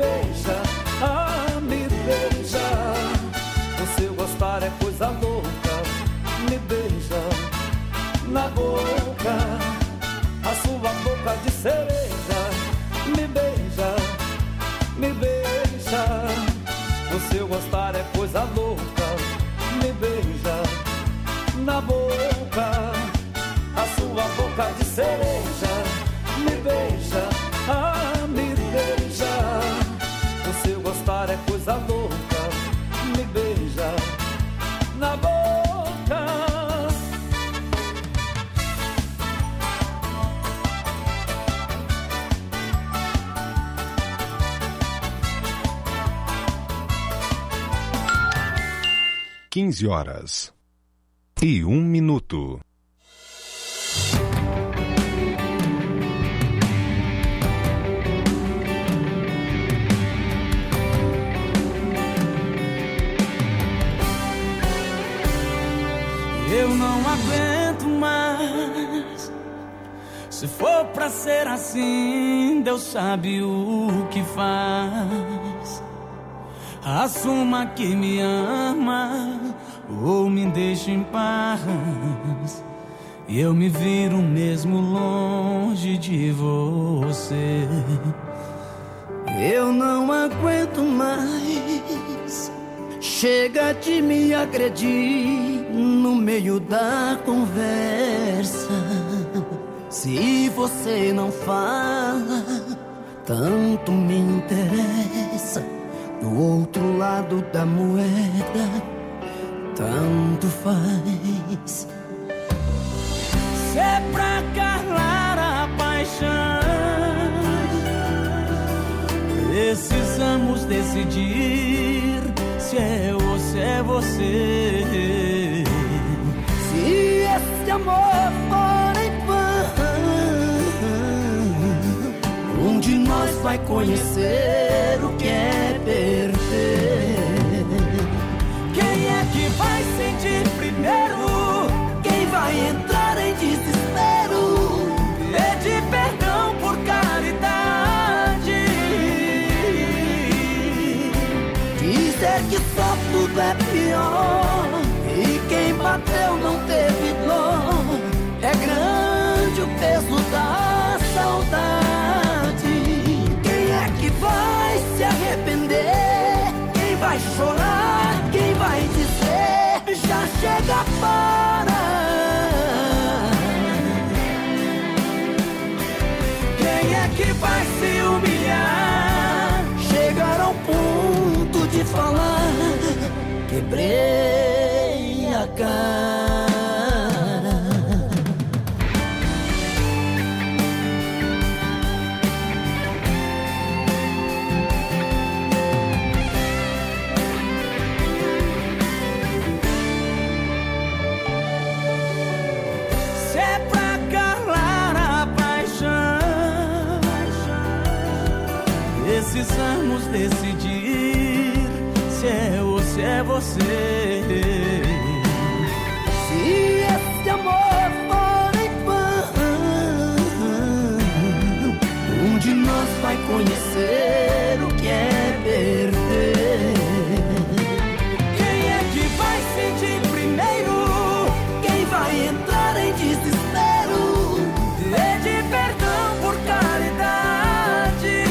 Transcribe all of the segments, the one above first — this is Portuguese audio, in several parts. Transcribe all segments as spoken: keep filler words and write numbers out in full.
beija, ah, me beija. Se eu gostar é coisa louca, me beija na boca, a sua boca de cereja, me beija, me beija. Se eu gostar é coisa louca, me beija na boca, a sua boca de cereja, me beija, ah, me beija. Se eu gostar é coisa louca, me beija na boca. Quinze horas e um minuto. Eu não aguento mais. Se for pra ser assim, Deus sabe o que faz. Assuma que me ama ou me deixe em paz. E eu me viro mesmo longe de você. Eu não aguento mais. Chega de me agredir no meio da conversa. Se você não fala, tanto me interessa. Do outro lado da moeda, tanto faz. Se é pra calar a paixão, precisamos decidir se é ou se é você. Se esse amor for em vão, um de nós vai conhecer o que é perder. Quem é que vai sentir primeiro? Quem vai entrar em desespero? Pedir perdão por caridade. Dizer que só tudo é pior e quem bateu não teve dor. É grande o peso da saudade. Quem é que vai se arrepender? Quem vai chorar? Quem vai dizer já chega, para? Quem é que vai se humilhar? Chegar ao ponto de falar: quebrei a cara. Se é pra calar a paixão, precisamos decidir se é ou se é você. Se esse amor for em vão, um de nós vai conhecer o que é perder. Quem é que vai sentir primeiro? Quem vai entrar em desespero? Pedir perdão por caridade.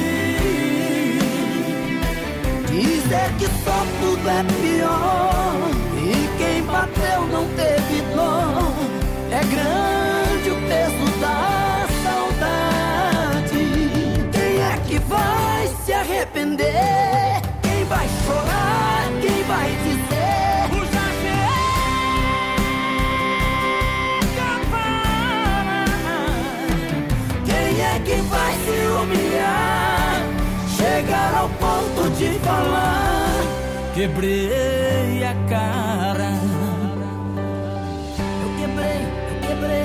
Dizer que só tudo é pior e quem bateu não teve dor. É grande o peso da saudade. Quem é que vai se arrepender? Quem vai chorar? Quem vai dizer O já chega, para? quem é que vai se humilhar? Chegar ao ponto de falar: quebrei a cara. eu quebrei, eu quebrei.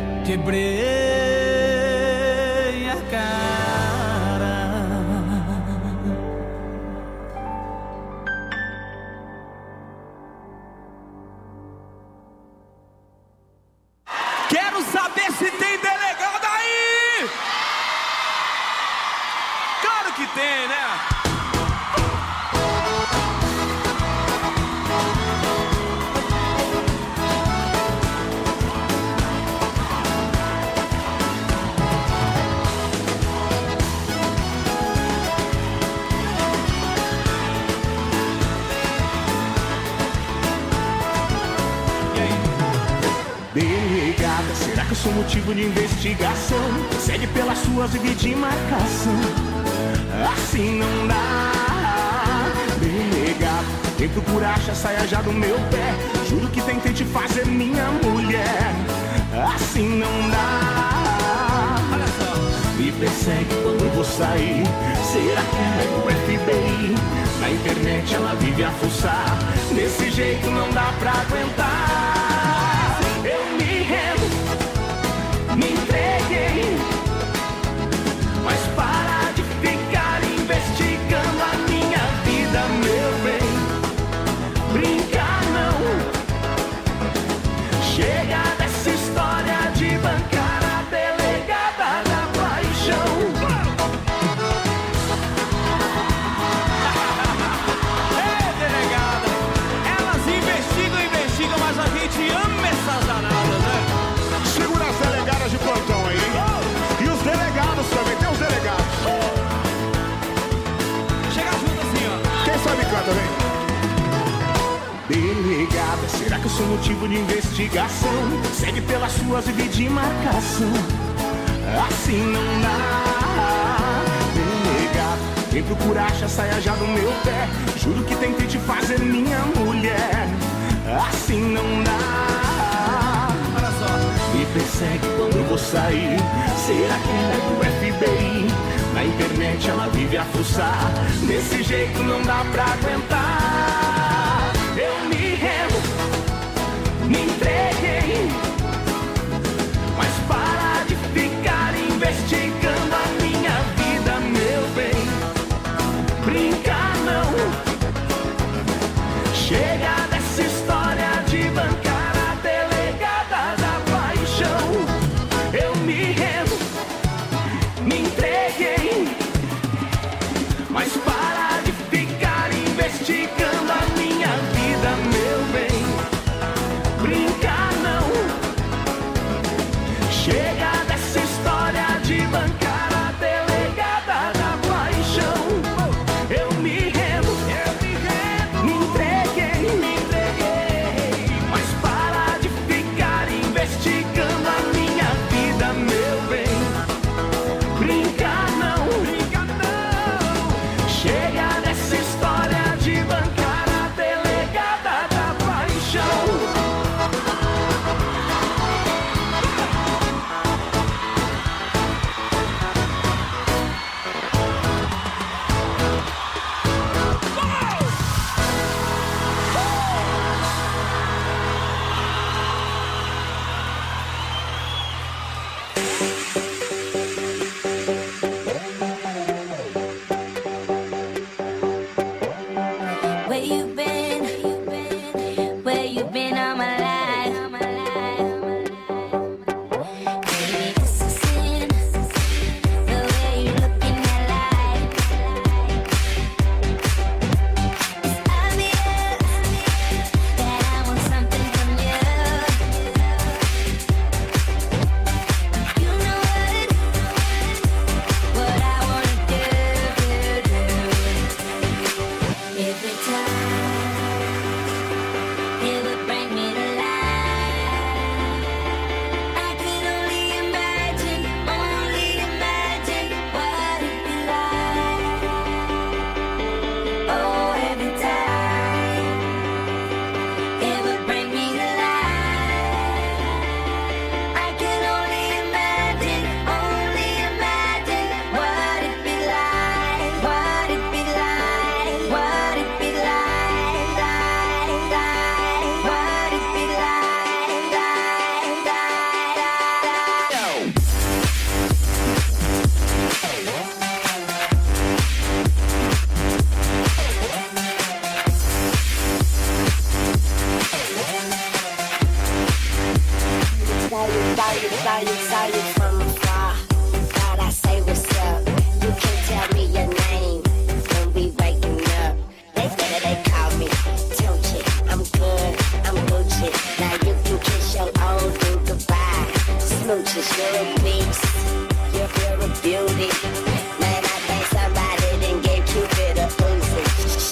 Quebrei a cara. Quero saber se tem delegado aí. Claro que tem, né? Delegada, será que eu sou motivo de investigação? Segue pelas suas e de marcação. Assim não dá. Delegada, quem procura acha saia já do meu pé. Juro que tentei te fazer minha mulher. Assim não dá. Me persegue quando eu vou sair. Será que é do F B I? Na internet ela vive a fuçar. Desse jeito não dá pra aguentar. Eu me rendo, me entreguei, mas para de ficar investigando a minha vida, meu bem. Brincar não. Chega dessa história de bancar a delegada da paixão. Ei, delegada, elas investigam, investigam, mas a gente ama essas danadas, né? Segura as delegadas de plantão aí, hein? Oh. E os delegados também, tem os delegados. Oh. Chega junto assim, ó. Quem sabe canta, vem. Delegada, será que eu sou motivo de investigação? Segue pelas suas e de marcação. Assim não dá. Delegada, quem procura acha saia já do meu pé. Juro que tentei te fazer minha mulher. Assim não dá. Olha só. Me persegue quando eu vou sair. Será que ela é do F B I? Na internet ela vive a fuçar. Desse jeito não dá pra aguentar. Eu me rendo, me entreguei, mas para de ficar investigando a minha vida, meu bem. Brincar não. Chega dessa história de bancar a delegada da paixão. Eu me rendo, me entreguei, mas para de ficar investigando a minha vida, meu bem. Brincar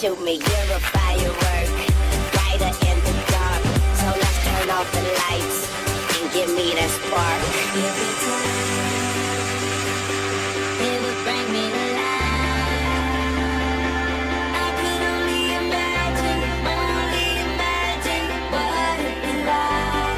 shoot me, you're a firework, brighter in the dark. So let's turn off the lights and give me that spark. Every time it would bring me to life. I could only imagine, only imagine what it'd be like.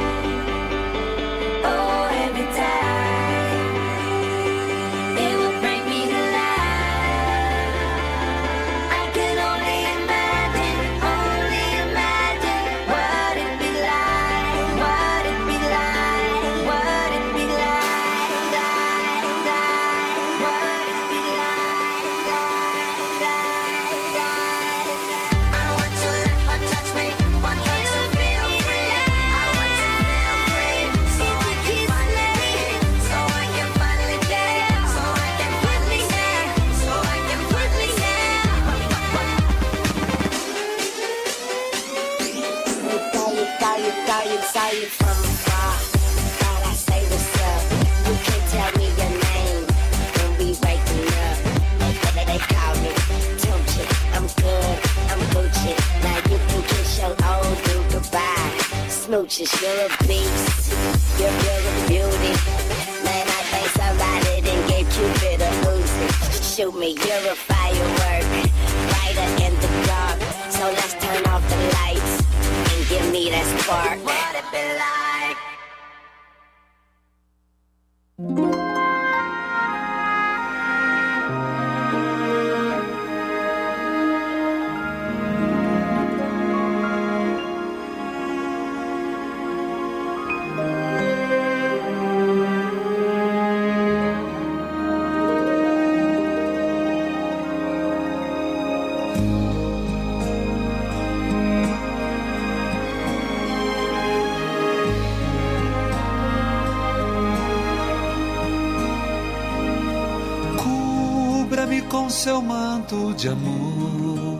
Oh, every time it would bring me to life. I could only imagine, only imagine what it'd be like, what it'd be like, what it'd be like, like, like, what it'd be like, like, like, like. I want to let her touch me, want her to feel free. I want to feel free, so I can finally, so I can finally dance, so I can finally dance, so I can finally dance. You go, you go, you go, you saw you from afar. Thought I say what's up. You can't tell me your name when we waking up. They, they, they call me Tunchi. I'm good, I'm Gucci. Now you can kiss your old dude goodbye. Smooches, you're a beast. You're, you're a beauty. Man, I think somebody done gave Cupid a Uzi. Shoot me, you're a firework, brighter in the dark. So let's turn off the lights and give me that spark. What it be like? Cubra-me com seu manto de amor,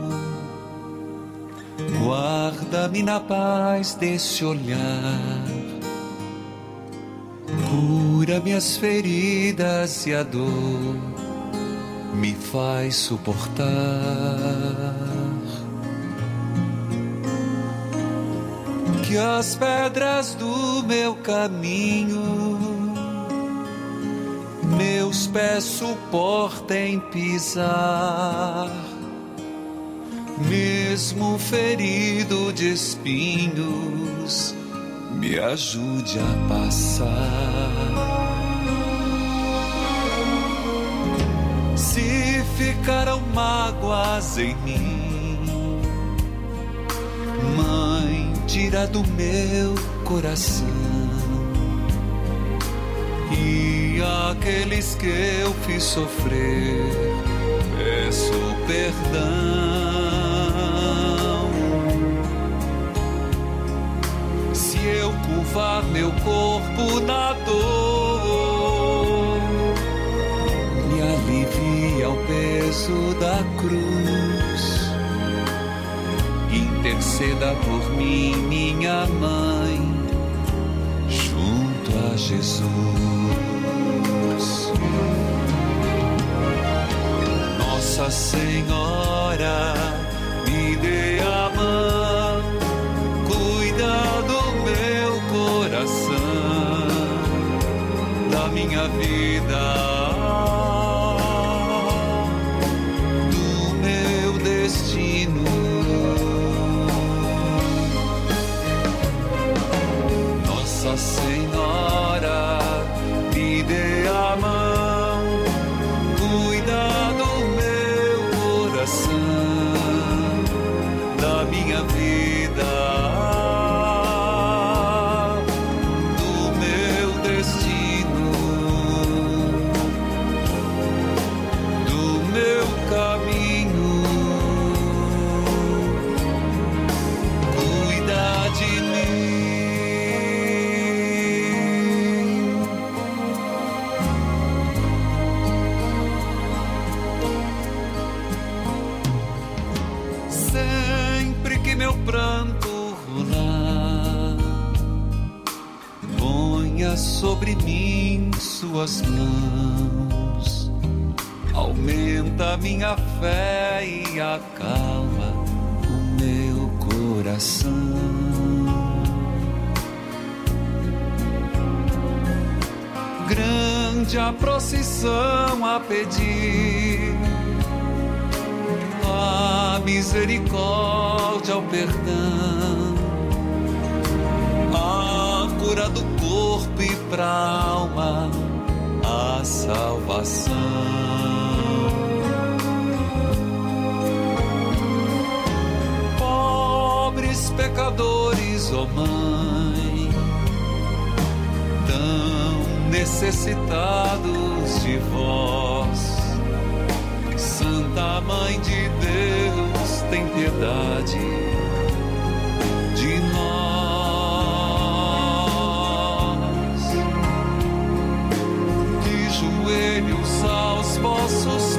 guarda-me na paz desse olhar, cura minhas feridas e a dor me faz suportar. Que as pedras do meu caminho meus pés suportem pisar, mesmo ferido de espinhos, me ajude a passar. Se ficaram mágoas em mim, Mãe, tira do meu coração. E aqueles que eu fiz sofrer, peço perdão. Se eu curvar meu corpo na dor, me alivia o peso da cruz. Interceda por mim, minha mãe, junto a Jesus. Nossa Senhora, me dê a mão, cuida do meu coração, da minha vida, do meu destino. Nossa Senhora, me dê a mão, cuida do meu coração, da minha vida, do meu destino, do meu caminho. Cuida de mim. Meu pranto rolar, ponha sobre mim suas mãos, aumenta minha fé e acalma o meu coração. Grande a procissão a pedir a misericórdia, o perdão, a cura do corpo e pra alma, a salvação. Pobres pecadores, ó Mãe, tão necessitados de vós. Santa Mãe de Deus, tem piedade de nós. De joelhos aos vossos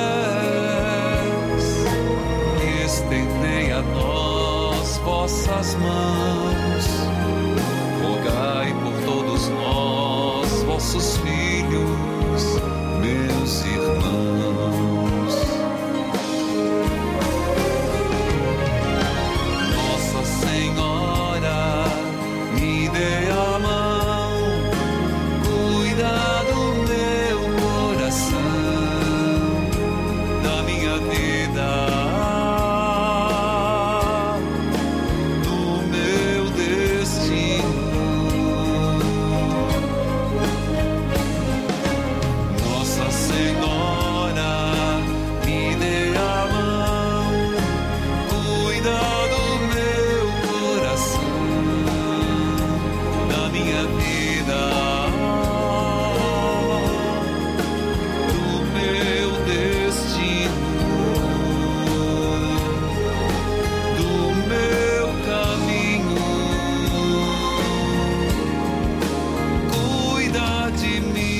pés, estendei a nós vossas mãos. Rogai por todos nós, vossos filhos, meus irmãos. Nossa Senhora, me dê a mão, cuida do meu coração, da minha vida, do meu destino. Nossa Senhora, me dê a mão, cuida do meu coração, da minha vida, do meu destino, do meu caminho. Cuida de mim.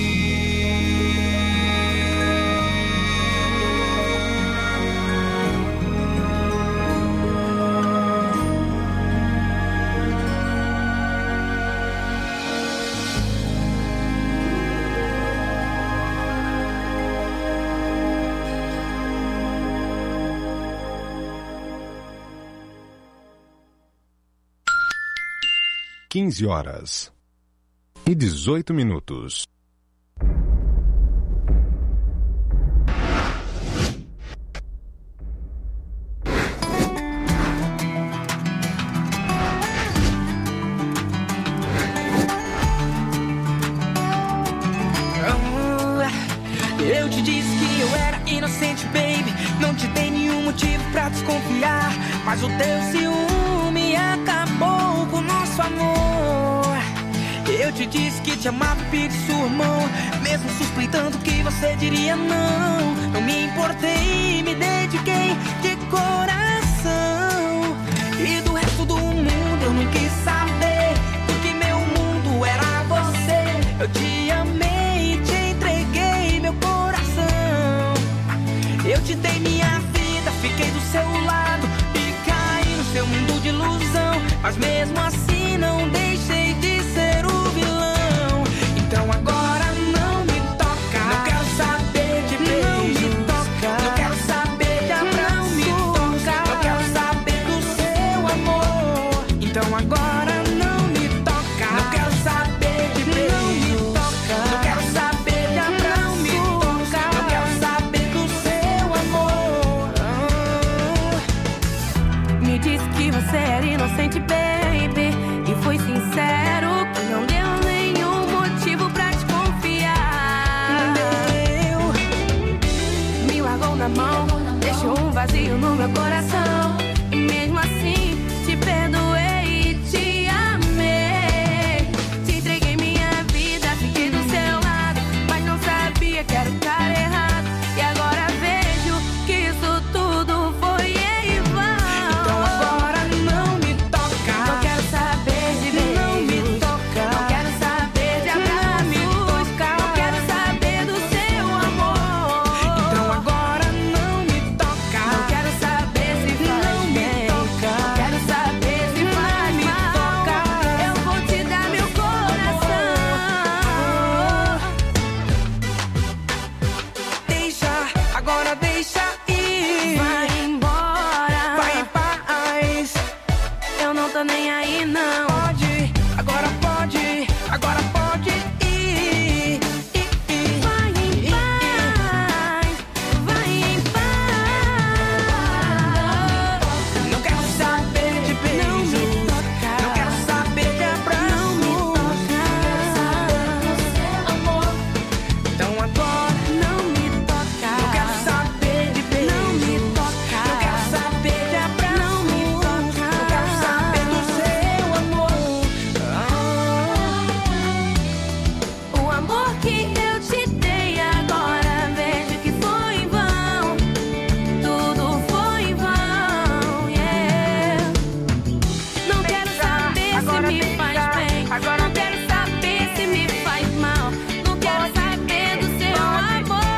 quinze horas e dezoito minutos. Eu te disse que eu era inocente, baby. Não te dei nenhum motivo pra desconfiar, mas o teu ciúme acabou com o nosso amor. Eu te disse que te amava e pedi sua mão, mesmo suspeitando que você diria não. Não me importei, me dediquei de coração, e do resto do mundo eu não quis saber, porque meu mundo era você. Eu te amei, te entreguei meu coração. Eu te dei minha vida, fiquei do seu lado e caí no seu mundo de ilusão, mas mesmo assim não deixei de ser o vilão. Então agora não me toca, não quero saber de beijo, não me toca, não quero saber de abraço, não me toca, não quero saber do seu amor. Então agora não me toca, não quero saber de beijo, não me toca, não quero saber de abraço, não me toca, não quero saber do seu amor. Me disse que você era inocente, baby, e foi sincero, que não deu nenhum motivo pra desconfiar. Me largou na mão, deixou um vazio no meu coração, e mesmo assim te perdoei e te amei. Te entreguei minha vida, fiquei do seu lado, mas não sabia que era o cara errado, e agora vejo que isso tudo foi em vão. Então agora não me toca, não quero saber de beijo, não me toca, não quero saber de abraço, não me toca, não quero saber do seu amor. Então agora não me toca, não quero saber se faz bem, não me toca, não agora deixa ir. Vai embora, Vai em paz. eu não tô nem aí não. Pode, agora pode, agora pode ir. Ir, ir. Vai em paz, vai em paz. Não quero saber de beijo. Não me toca. Não quero saber de abraço. Não me toca. Então agora Não me toca. não quero saber de beijo. Não me toca. Não quero saber de abraço. Não me toca. Não quero saber do seu amor. O amor que eu te dei agora, vejo que foi em vão. Tudo foi em vão, yeah. Não quero saber se me faz bem. Não quero saber se me faz mal. Não quero saber do seu amor.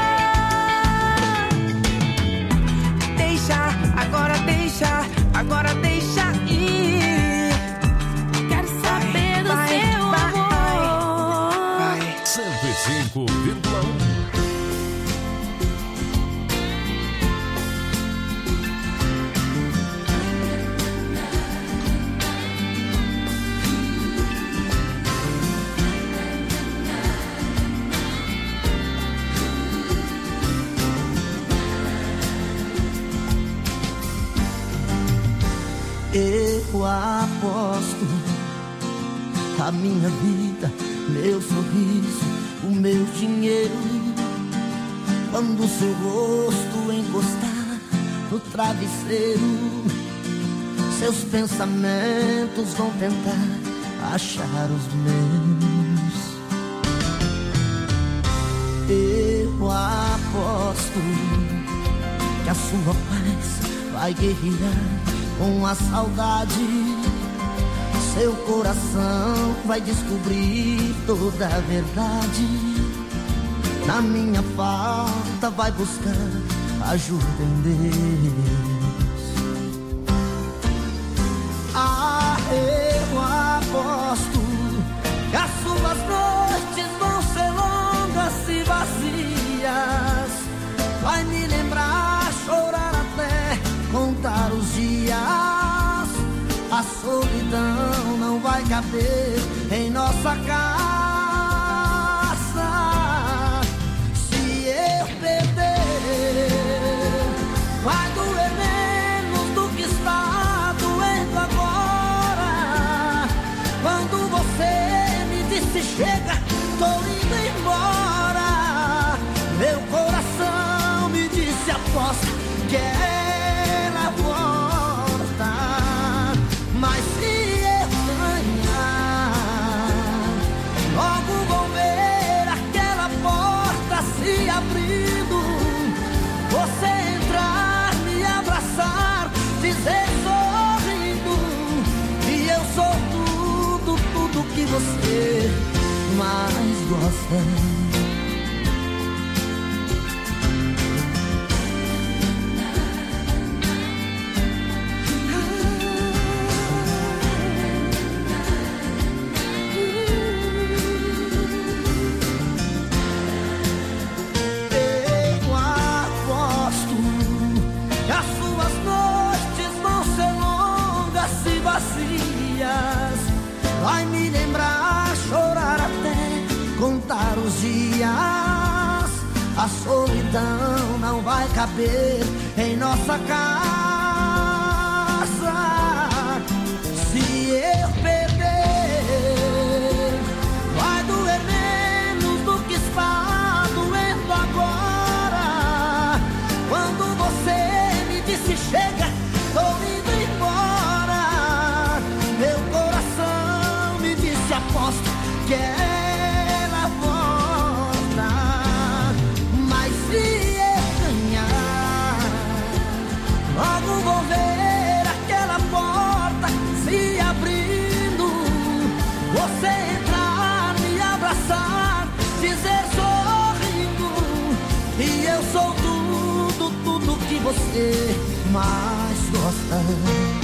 Deixa, agora deixa, agora deixa ir. Quero saber do vai, seu vai, amor. Vai. cento e cinco vírgula um. Eu aposto a minha vida, meu sorriso, o meu dinheiro. Quando o seu rosto encostar no travesseiro, seus pensamentos vão tentar achar os meus. Eu aposto que a sua paz vai guerrear com a saudade. Seu coração vai descobrir toda a verdade. Na minha falta vai buscar ajuda em Deus. Ah, eu aposto que as suas noites vão ser longas e vazias. Vai me lembrar, chorar até contar os dias. A solidão não vai caber em nossa casa. Se eu perder, vai doer menos do que está doendo agora. Quando você me disse chega, tô indo embora, meu coração me disse aposta que ela volta. Mas se eu ganhar, logo vou ver aquela porta se abrindo. Você entrar, me abraçar, dizer sorrindo que eu sou tudo, tudo que você mais gosta. Vai me lembrar, chorar até contar os dias. A solidão não vai caber em nossa casa. Se eu perder, vai doer menos do que está doendo agora. Quando você me disse chega, tô indo embora, meu coração me disse aposto que ela volta. Mas se eu ganhar, logo vou ver aquela porta se abrindo. Você entrar, me abraçar, dizer sorrindo que eu sou tudo, tudo que você mais gosta.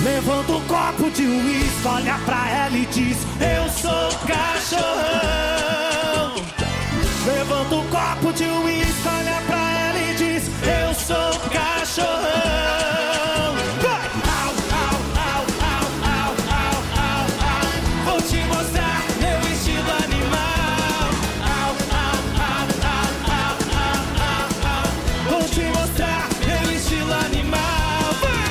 Levanta um copo de uísque, olha pra ela e diz: eu sou cachorrão. Levanta um copo de uísque, olha pra ela e diz: eu sou cachorrão. Vai! Au, au, au, au, au, au, au, au. Vou te mostrar meu estilo animal. Au, au, au, au, au, au, au, au. Vou te mostrar meu estilo animal. Vai!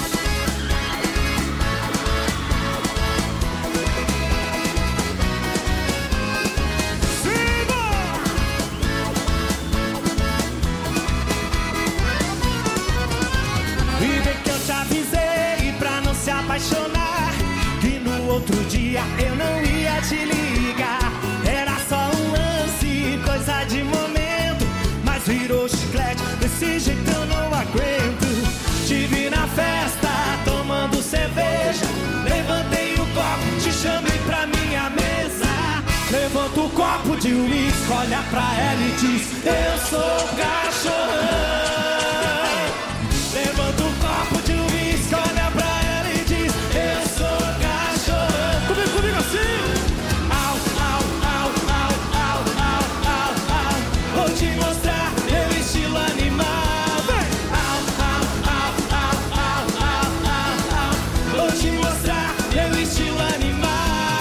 Avisei pra não se apaixonar, que no outro dia eu não ia te ligar. Era só um lance, coisa de momento, mas virou chiclete, desse jeito eu não aguento. Te vi na festa, tomando cerveja, levantei o copo, te chamei pra minha mesa. Levanta o copo de uísque, olha pra ela e diz: eu sou cachorrão. Levanta o copo de uísque, olha pra ela e diz: eu sou cachorrão. Comigo, comigo assim. Au, au, au, au, au, au, au, au. Vou te mostrar meu estilo animal. Vem. Au, au, au, au, au, au, au, au. Vou te mostrar meu estilo animal.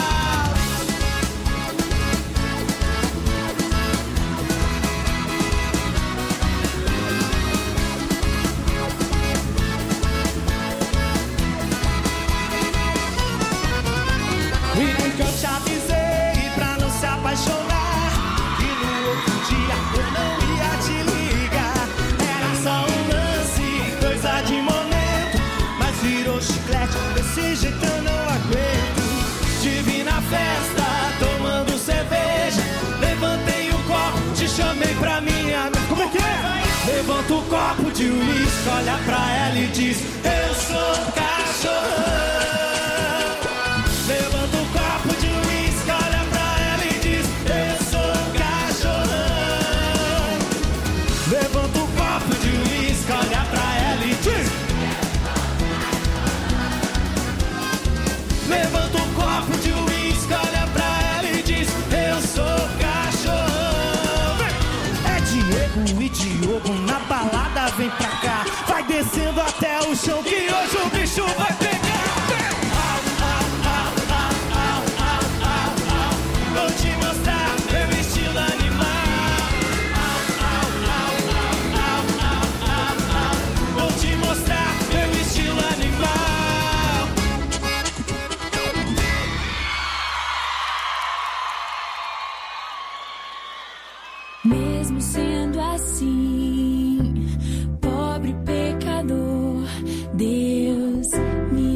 E nunca eu te avisei pra não se apaixonar, e no outro dia eu não ia te ligar. Era só um lance, coisa de momento, mas virou chiclete, desse jeito eu não aguento. Te vi na festa, tomando cerveja, levantei o copo, te chamei pra minha... Como é que é? Levanta o copo de uísque, olha pra ela e diz: eu sou cachorrão. Levanta o copo de uísque, olha pra ela e diz: eu sou cachorrão. Levanta o copo de uísque, olha pra ela e diz: levanta o copo de uísque, olha pra ela e diz: eu sou cachorrão. É Diego e Diogo na balada, vem pra cá. Vai descendo até o chão que hoje o bicho vai pegar. Vou te mostrar meu estilo animal. Au, au, au, au, au, au, au, au. Vou te mostrar meu estilo animal. Mesmo sendo assim, pobre pecador, Deus me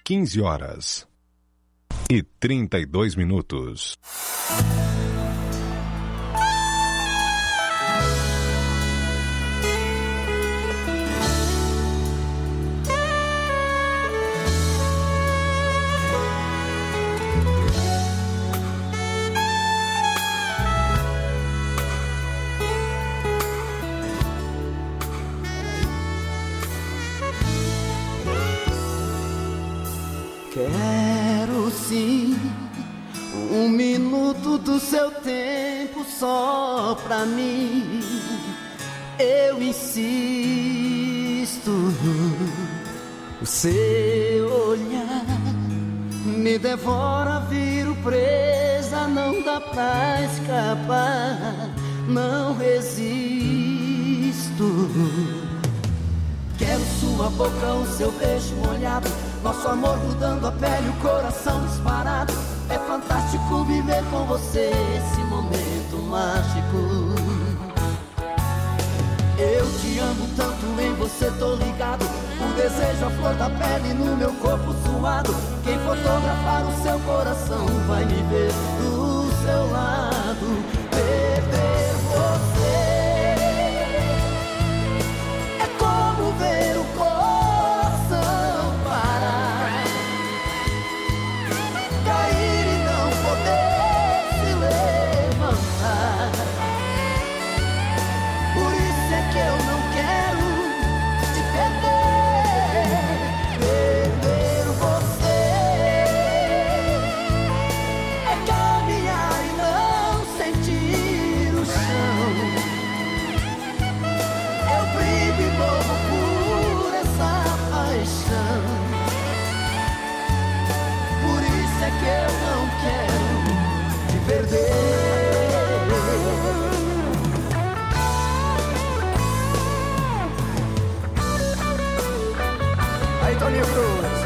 quinze horas e trinta e dois minutos. Quero sim um minuto do seu tempo só pra mim. Eu insisto, o seu olhar me devora, viro presa, não dá pra escapar, não resisto. Quero sua boca, o seu beijo molhado, nosso amor mudando a pele, o coração disparado. É fantástico viver com você esse momento mágico. Eu te amo tanto, em você tô ligado. O desejo, a flor da pele no meu corpo suado. Quem fotografar o seu coração vai me ver do seu lado. Perder você é como ver o coração parar, cair e não poder se levantar. Por isso é que eu não quero te perder. Perder você é caminhar e não sentir o chão. Eu brigo e morro por essa paixão. Por isso é que eu não quero te perder. Aí, Toninho Cruz.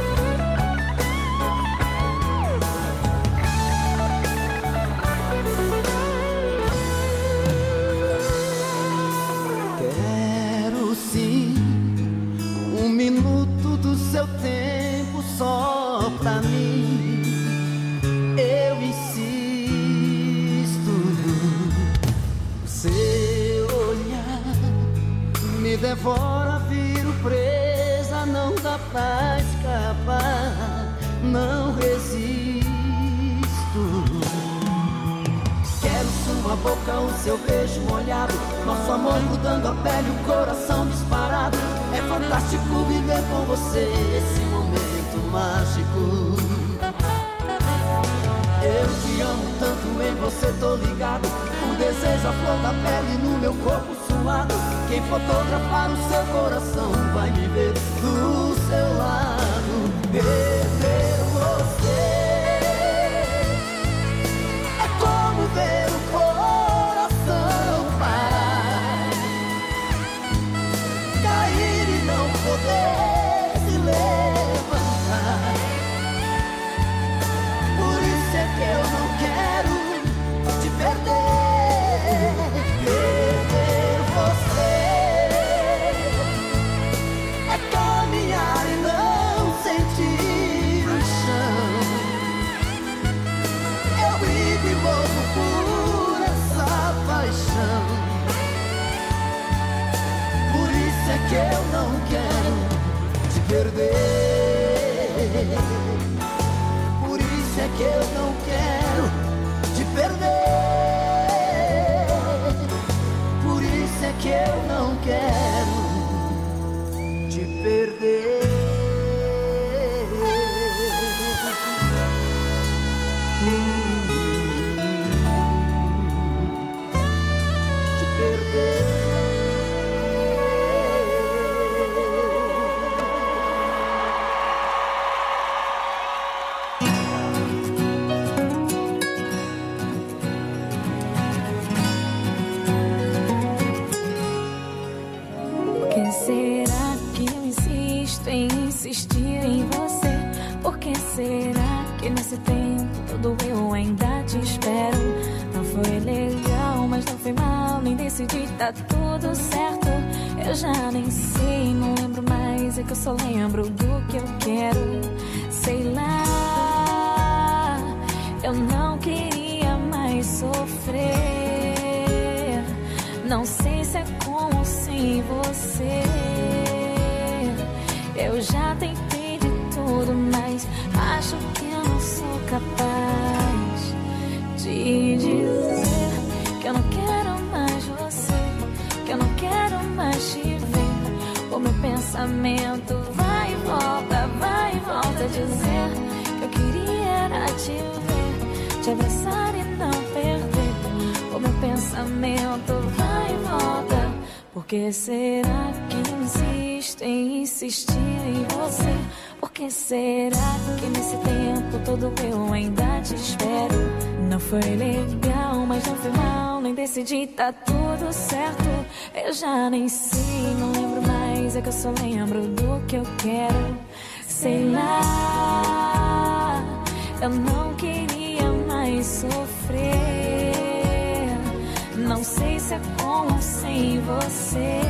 Quero sim um minuto do seu tempo só pra mim. Eu insisto, o seu olhar me devora, viro presa, não dá pra escapar, não resisto. Quero sua boca, o seu beijo molhado, nosso amor mudando a pele, o coração disparado. É fantástico viver com você esse momento mágico. Eu te amo tanto, em você tô ligado. O desejo, a flor da pele no meu corpo suado. Quem fotografar o seu coração vai me ver do seu lado. Perder você é como ver o coração parar, cair e não poder se levantar. Por isso é que eu não quero te perder. Perder você é caminhar e não sentir o chão. Eu vivo e morro por essa paixão. Por isso é que eu não quero te perder. Por isso é que eu não quero te perder. Por isso é que eu não quero te perder. Te perder. Por que será que eu insisto em insistir em você? Por que será que nesse tempo todo eu ainda te espero? Não foi legal, mas mas não foi mal, nem decidi, tá tudo certo. Eu já nem sei, não lembro mais, é que eu só lembro do que eu quero. Sei lá, eu não queria mais sofrer. Não sei se é com ou sem você. Eu já tentei de tudo, mas acho que eu não sou capaz de dizer que eu não quero mais você, que eu não quero mais te ver. O meu pensamento vai e volta, vai e volta, dizer que eu queria era te ver, te abraçar e não perder. O meu pensamento vai e volta. Por que será que insiste em insistir em você? Por que será que nesse tempo todo eu ainda te espero? Não foi legal, mas não foi mal, nem decidi, tá tudo certo. Eu já nem sei, não lembro mais, é que eu só lembro do que eu quero. Sei lá, eu não queria mais sofrer. Não sei se é com ou sem você.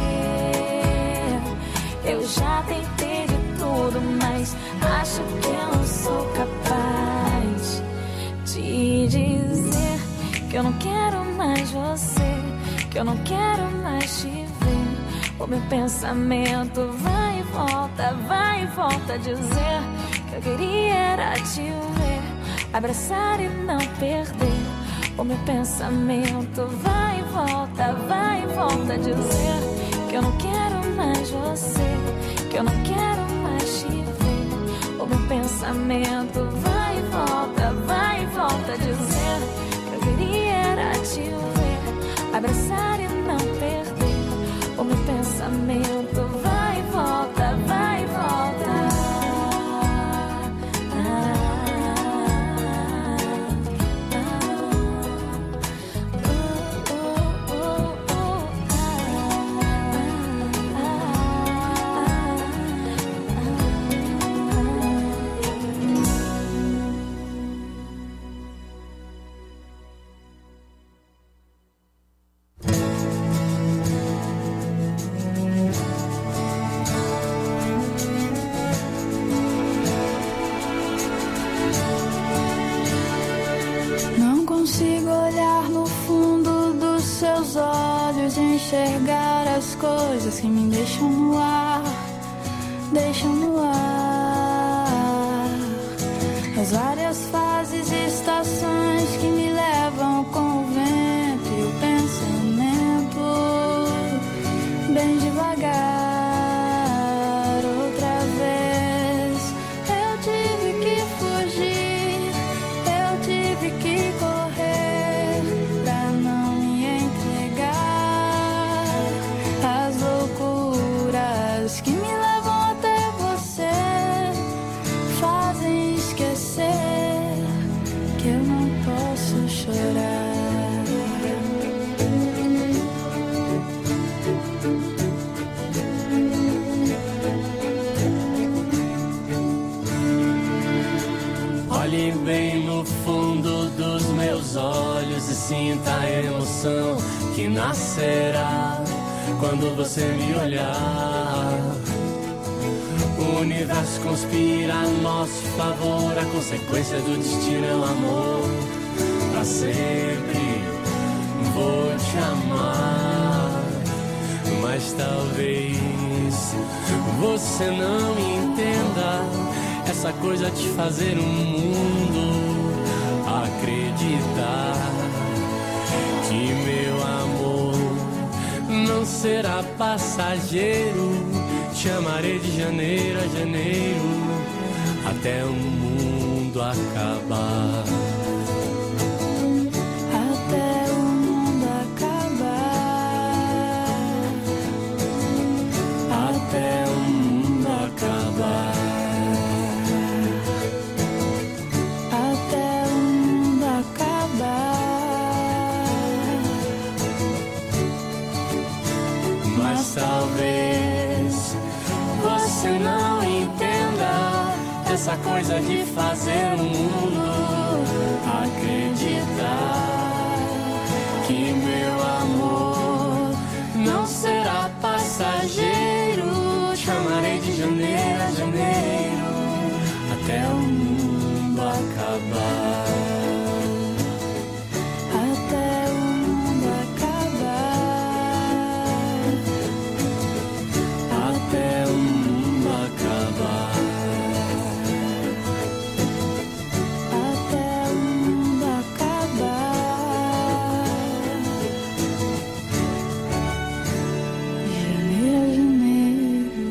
Eu já tentei de tudo, mas acho que eu não sou capaz de dizer que eu não quero mais você, que eu não quero mais te ver. O meu pensamento vai e volta, vai e volta, dizer que eu queria era te ver, abraçar e não perder. O meu pensamento vai e volta, vai e volta, dizer que eu não quero mais você, que eu não quero mais te ver. O meu pensamento vai e volta, vai e volta, dizer que eu queria era te ver, abraçar e não perder. O meu pensamento vai e volta, vai e volta. Enxergar as coisas que me deixam no ar, deixam no ar. As várias fases e estações que me levam com o vento e o pensamento bem devagar. Outra vez eu tive que fugir, eu tive que correr pra não me entregar. As loucuras que me levam até você fazem esquecer que eu não posso chorar. Olhe bem no fundo dos meus olhos e sinta a emoção que nascerá quando você me olhar. O universo conspira a nosso favor, a consequência do destino é o amor. Pra sempre vou te amar, mas talvez você não entenda essa coisa de fazer o mundo acreditar que meu amor não será passageiro. Te amarei de janeiro a janeiro até o mundo acabar. Até o mundo acabar. Até o mundo acabar. Até o mundo acabar. Mas talvez você não entenda essa coisa de fazer o mundo acreditar que meu passageiro, te amarei de janeiro a janeiro, até o mundo acabar. Até o mundo acabar. Até o mundo acabar. Até o mundo acabar. Janeiro a janeiro.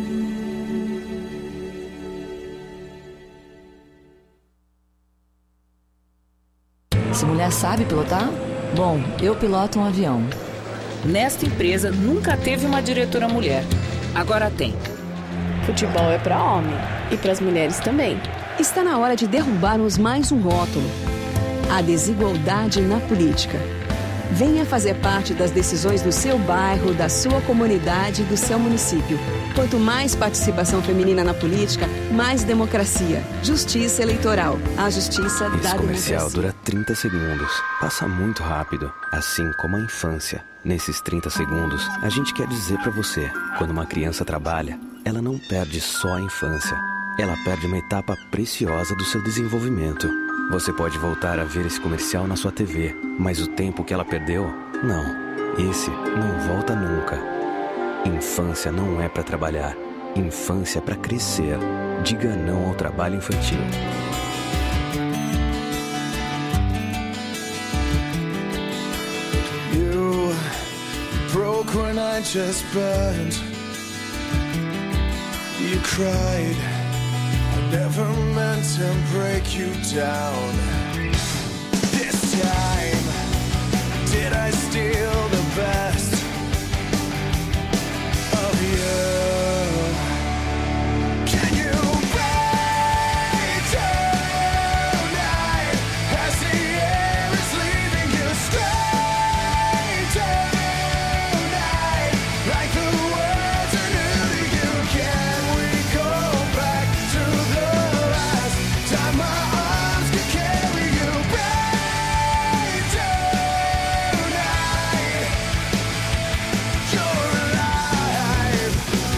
Essa mulher sabe pilotar? Bom, eu piloto um avião. Nesta empresa nunca teve uma diretora mulher. Agora tem. Futebol é para homem e para as mulheres também. Está na hora de derrubarmos mais um rótulo: a desigualdade na política. Venha fazer parte das decisões do seu bairro, da sua comunidade e do seu município. Quanto mais participação feminina na política, mais democracia. Justiça eleitoral. A justiça Esse da comercial democracia. dura trinta segundos. Passa muito rápido, assim como a infância. Nesses trinta segundos, a gente quer dizer pra você: quando uma criança trabalha, ela não perde só a infância. Ela perde uma etapa preciosa do seu desenvolvimento. Você pode voltar a ver esse comercial na sua T V, mas o tempo que ela perdeu, não. Esse não volta nunca. Infância não é pra trabalhar. Infância é pra crescer. Diga não ao trabalho infantil. You broke when I just burned. You cried. I never meant to break you down. This time, did I steal the best of you? Can you break tonight as the air is leaving you straight tonight, like the words are new to you? Can we go back to the last time my arms could carry you? Break tonight, you're alive.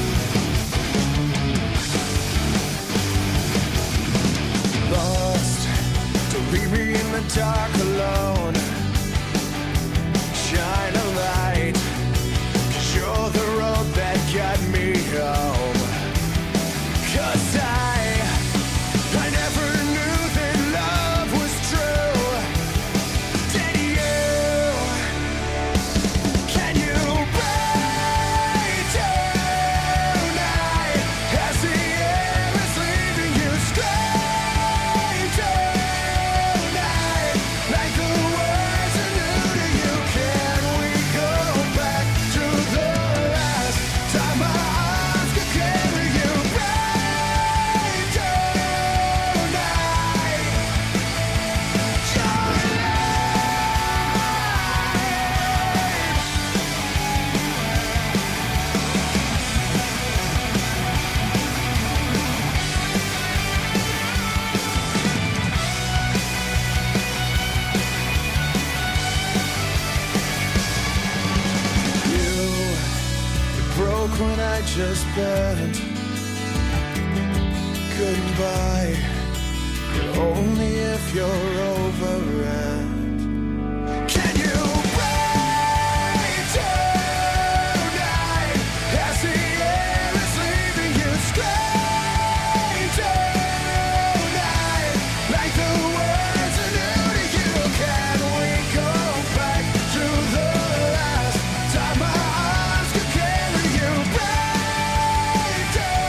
Lost, don't leave me in the dark alone. Shine a light, 'cause you're the road that got me home. 'Cause I, I never knew that love was true. Did you? Can you break tonight as the air is leaving you straight tonight, like the words are new to you? Can we go back to the last time my arms could carry you? Break tonight, you're You, you broke when I just bent. Goodbye, but only if you're over it. Can you break tonight as the air is leaving you straight tonight, like the words are new to you? Can we go back to the last time my arms could carry you? Break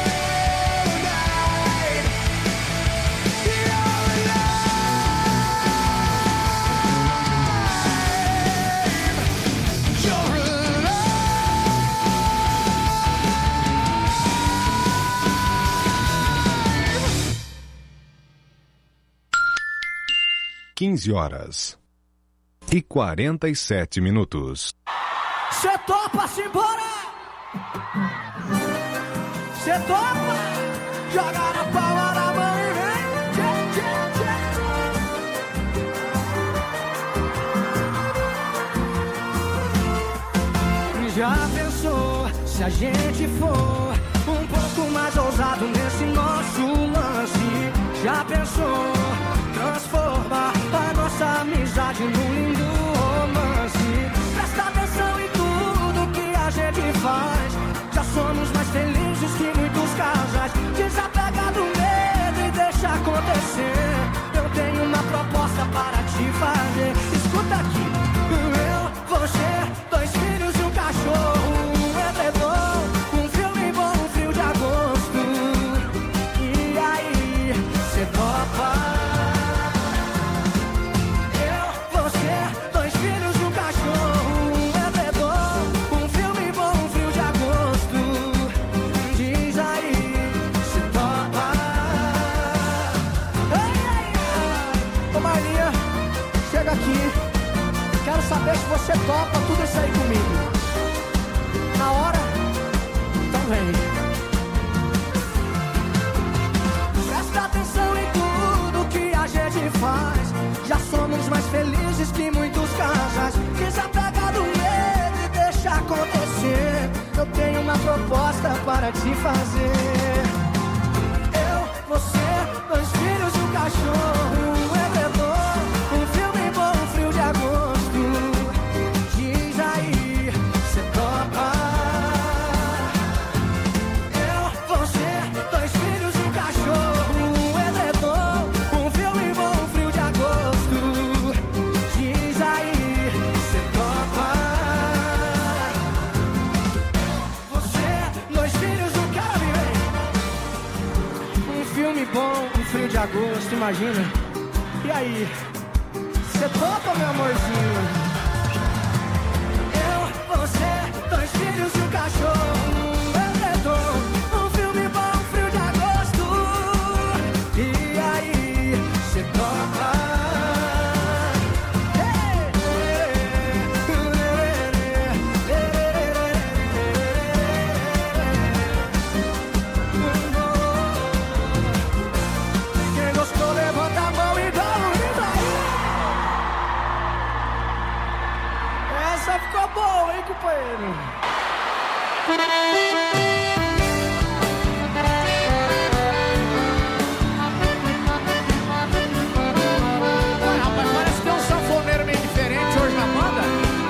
tonight, you're alive. You're alive. quinze horas e quarenta e sete minutos. Cê topa, simbora! Cê topa! Joga na palma da mão e vem! Tchê, tchê, tchê. Já pensou amor, se a gente for um pouco mais ousado nesse nosso lance. Já pensou transformar a nossa amizade num lindo romance? Presta atenção em tudo que a gente faz. Já somos mais felizes que muitos casais. Desapega do medo e deixa acontecer. Eu tenho uma proposta para te fazer. Escuta aqui. Eu, você, dois filhos e um cachorro, um edredom, um filme bom, um frio de agosto. E aí, cê topa? Eu, você, dois filhos e um cachorro, um edredom, um filme bom, um frio de agosto. Diz aí, cê topa? Ei, ei, ei. Ô Marlinha, chega aqui. Quero saber se você topa tudo isso aí comigo. Na hora? Então vem. Presta atenção em tudo que a gente faz. Já somos mais felizes que muitos casais. Desapega do medo e deixa acontecer. Eu tenho uma proposta para te fazer. Eu, você, dois filhos e um cachorro, um edredom, um filme bom, um frio de agosto. Diz aí, cê topa? Eu, você, dois filhos e um cachorro, um edredom, um filme bom, um frio de agosto. Diz aí, cê topa? Você, dois filhos, um cara vem. Um filme bom, um frio de agosto, imagina. E aí, cê topa, meu amorzinho? Eu, você, dois filhos e um cachorro, um edredom, um filme bom, um frio de agosto. E aí, cê topa? Quem gostou, levanta a mão e dá um grito aí. Essa ficou boa, hein, companheiro? Ué, rapaz, parece que tem um sanfoneiro meio diferente hoje na banda.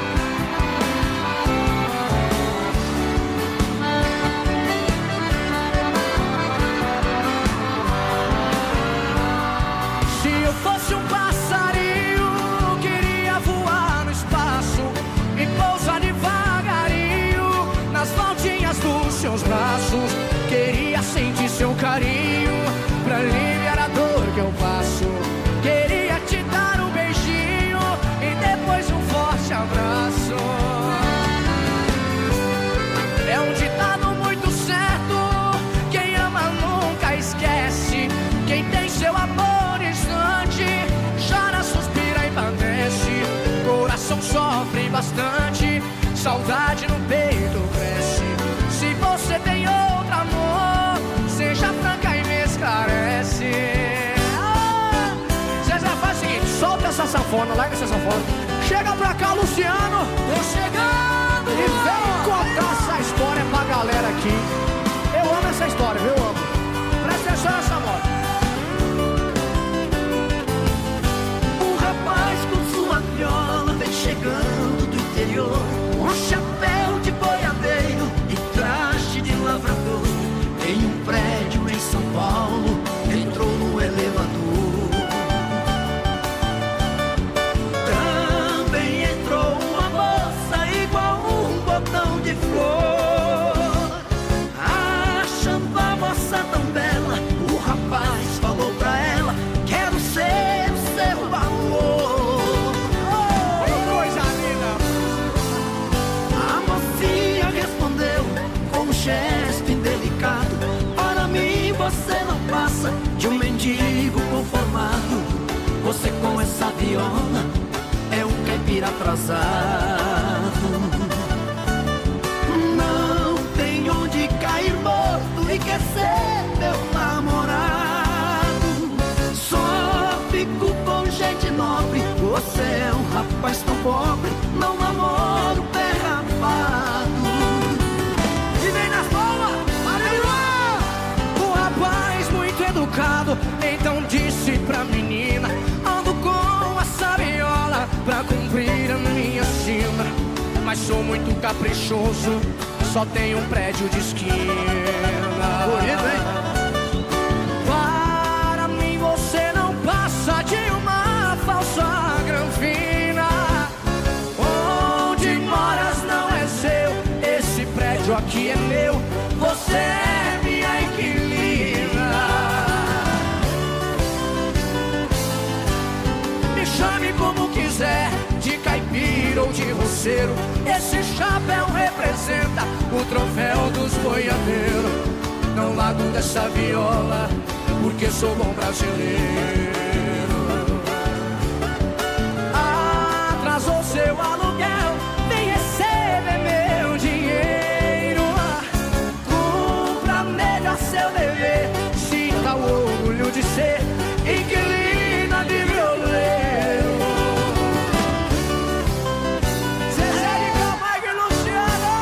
Se eu fosse um passarinho, queria voar no espaço e pousar devagarinho nas voltinhas dos seus braços. Queria sentir seu carinho pra aliviar a dor que eu passo. Queria te dar um beijinho e depois um forte abraço. É um ditado muito certo: quem ama nunca esquece. Quem tem seu amor instante chora, suspira e padece. Coração sofre bastante, saudade no peito cresce. Se você tem outro amor, seja franca e me esclarece. Ah, Zezé, faz o seguinte, solta essa sanfona, larga essa sanfona. Chega pra cá, Luciano. Tô chegando. E vem contar essa história pra galera aqui. Eu amo essa história, eu amo. Presta atenção nessa moto. Um rapaz com sua viola vem chegando do interior, com chapéu de boiadeiro e traje de lavrador. Em um prédio em São Paulo, entrou no elevador. Também entrou uma moça igual um botão de flor. Achando a moça tão bela, o rapaz falou pra ela: quero ser o seu amor. Oh, coisa linda. A mocinha respondeu com um gesto indelicado: para mim você não passa de um mendigo conformado. Você com essa viola é um caipira atrasado. Não tem onde cair morto e quer ser meu namorado. Só fico com gente nobre. Você é um rapaz tão pobre, não namoro pé rapado. caprichoso, só tem um prédio de esquina. Bonito, hein? Para mim você não passa de uma falsa granfina. Onde moras não é seu, esse prédio aqui é meu, você é minha inquilina. Me chame como quiser, de caipira ou de roceiro, esse chapéu representa o troféu dos boiadeiros. Não largo dessa viola, porque sou bom brasileiro. Atrasou seu aluguel, vem receber meu dinheiro. Cumpra melhor seu dever, sinta o orgulho de ser inquilina de violeiro. Zezé de Camargo e Luciano.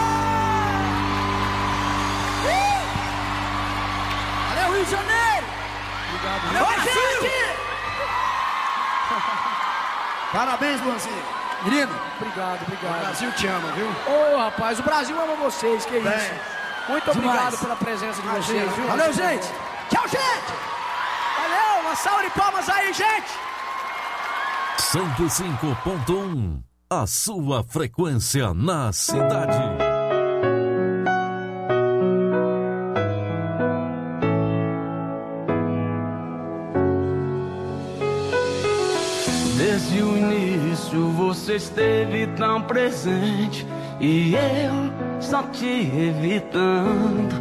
Uh! Valeu, Rio de Janeiro. Obrigado. Valeu, Brasil. Parabéns, Luanzinho. Menino, Obrigado, obrigado. o Brasil te ama, viu? Ô, rapaz, o Brasil ama vocês, que Bem, isso. Muito obrigado demais. pela presença de Imagina, vocês, viu? valeu, gente. Tchau, gente. Valeu, uma salva de palmas aí, gente. cento e cinco ponto um, a sua frequência na cidade. Desde o início você esteve tão presente e eu só te evitando.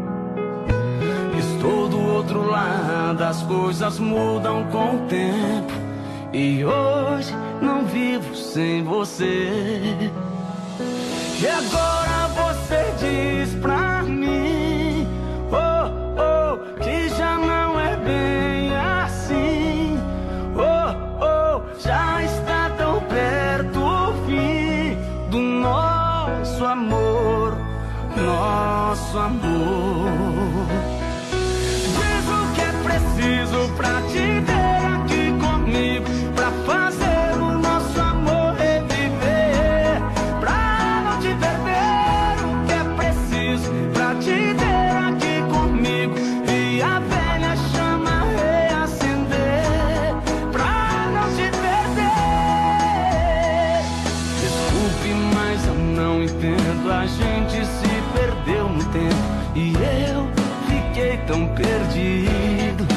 Estou do outro lado, as coisas mudam com o tempo e hoje não vivo sem você. E agora você diz pra mim, oh, oh, que já não é bem assim. Oh, oh, já está tão perto o fim do nosso amor, nosso amor. Diz o que é preciso pra te ter aqui comigo, pra fazer o nosso amor reviver, pra não te perder. O que é preciso pra te ter aqui comigo e a velha chama reacender, pra não te perder. Desculpe, mas eu não entendo, a gente se perdeu no tempo e eu fiquei tão perdido.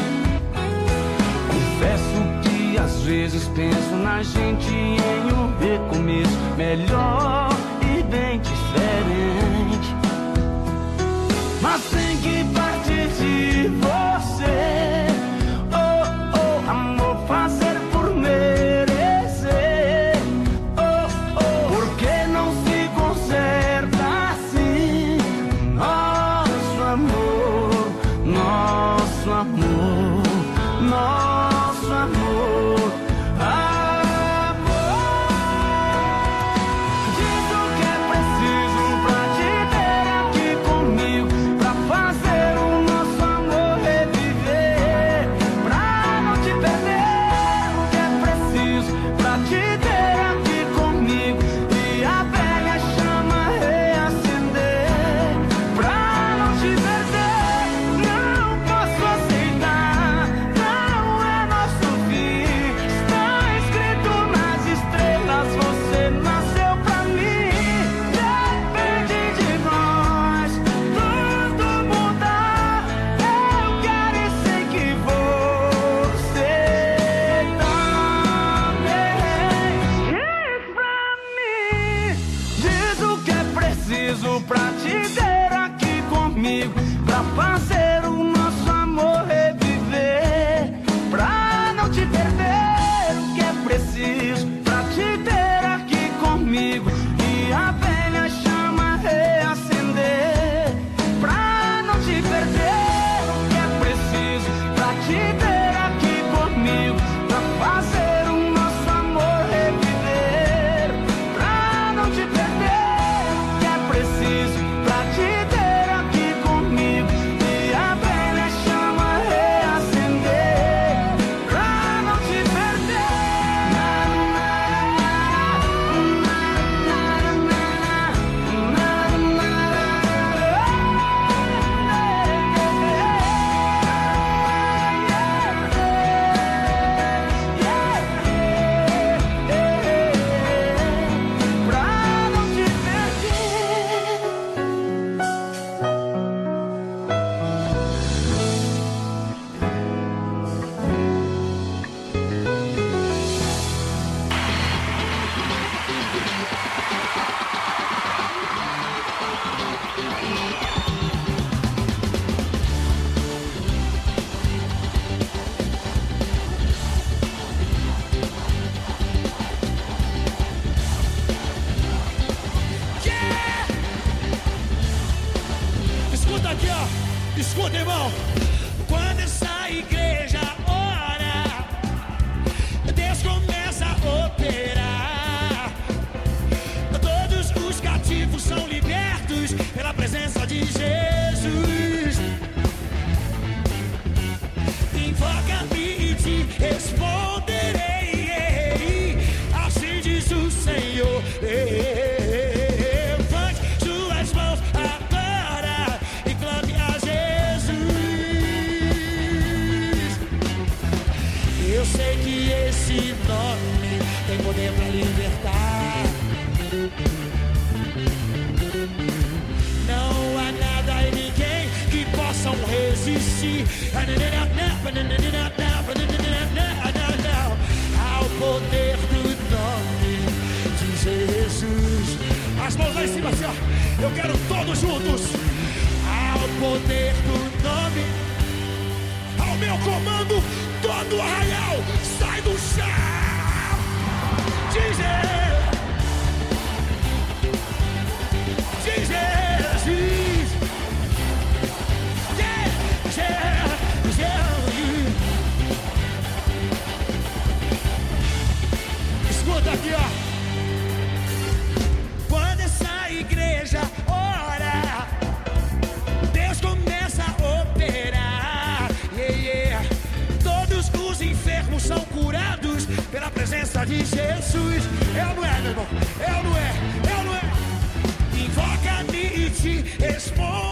Confesso que às vezes penso na gente em um recomeço melhor e bem diferente, mas tem que partir de você. Oh, oh, amor, fazer por merecer. Oh, oh, porque não se conserta assim nosso amor, nosso amor, nosso amor. Amor, Escuta aqui, ó. Escuta, irmão. Quando essa igreja ora, Deus começa a operar. Todos os cativos são libertos pela presença de Jesus. Invoca-me e te responderei. Assim diz o Senhor. Levante suas mãos agora e clame a Jesus. Eu sei que esse nome tem poder pra libertar. Não há nada e ninguém que possam resistir ao poder do nome de Jesus. As mãos lá em cima, assim, ó. Eu quero todos juntos. Ao poder do nome, ao meu comando, todo o arraial sai do chão. Jesus. Jesus, yeah, yeah, yeah. Escuta aqui, ó. Quando essa igreja ora, Deus começa a operar. Yeah, yeah. Todos os enfermos são curados pela presença de Jesus. É ou não é, meu irmão? É ou não é? É ou não é? Invoca-me e te responde.